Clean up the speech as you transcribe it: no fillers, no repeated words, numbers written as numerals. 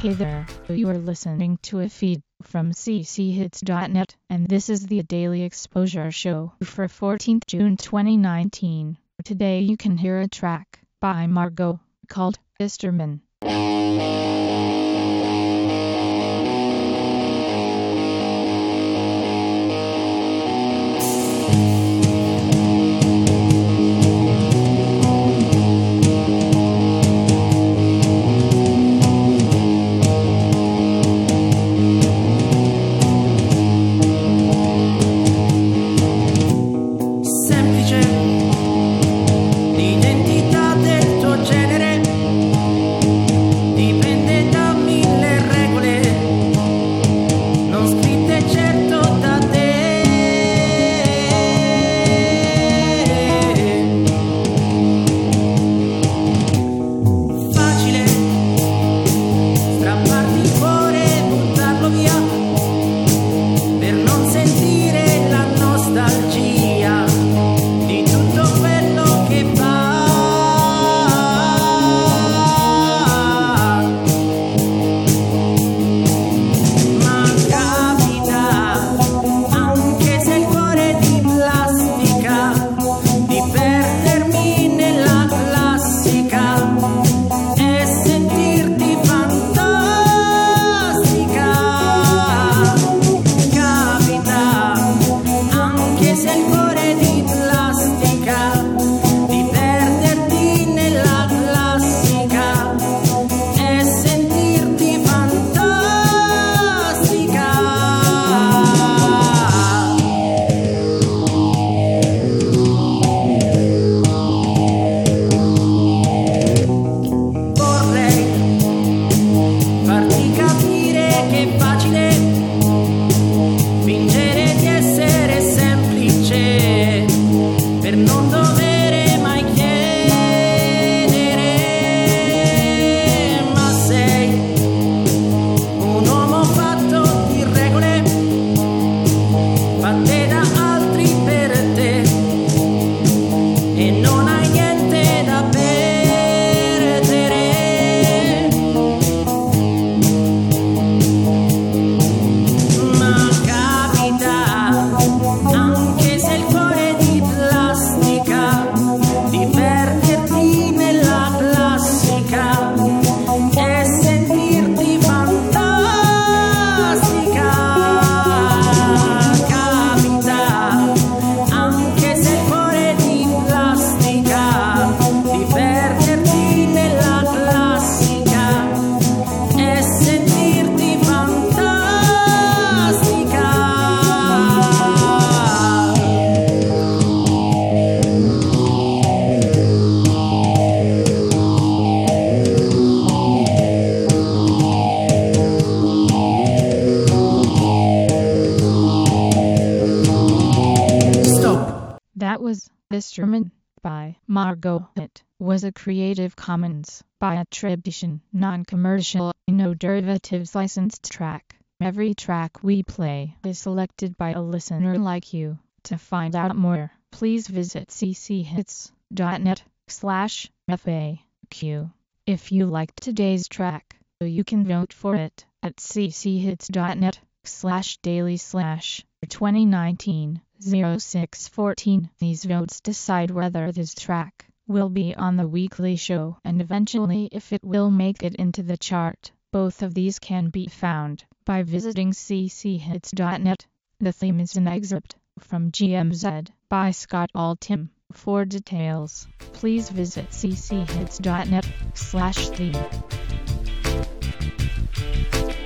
Hey there, you are listening to a feed from cchits.net, and this is the Daily Exposure Show for 14th June 2019. Today you can hear a track by Margot called Isterman. L'identità del tuo genere dipende da mille regole, non scritte certo da te. Facile strapparti il cuore e buttarlo via per non sentire la nostalgia di tutto quello che fa. Ma capita, anche se il cuore è di plastica, di perdermi nella classica e sentirti fantastica. Capita, anche se il cuore è di plastica, di perderti nella classica e sentirti fantastica. Vorrei farti capire che è facile fingere di essere semplice per non dovere mai chiedere, ma sei un uomo fatto di regole fatte da altri per te e non hai niente da perdere. Ma capita, anche se il cuore è di plastica, di perderti nella classica e sentirti fantastica. Capita, anche se il cuore è di plastica, di perderti nella classica e sentirti fantastica. Stop. That was Isterman by Margot. It was a Creative Commons by attribution, non-commercial, no derivatives licensed track. Every track we play is selected by a listener like you. To find out more, please visit cchits.net/FAQ. If you liked today's track, you can vote for it at cchits.net/daily/2019-0614. These votes decide whether this track will be on the weekly show and eventually if it will make it into the chart. Both of these can be found by visiting cchits.net. The theme is an excerpt from GMZ by Scott Altham. For details, please visit cchits.net/theme.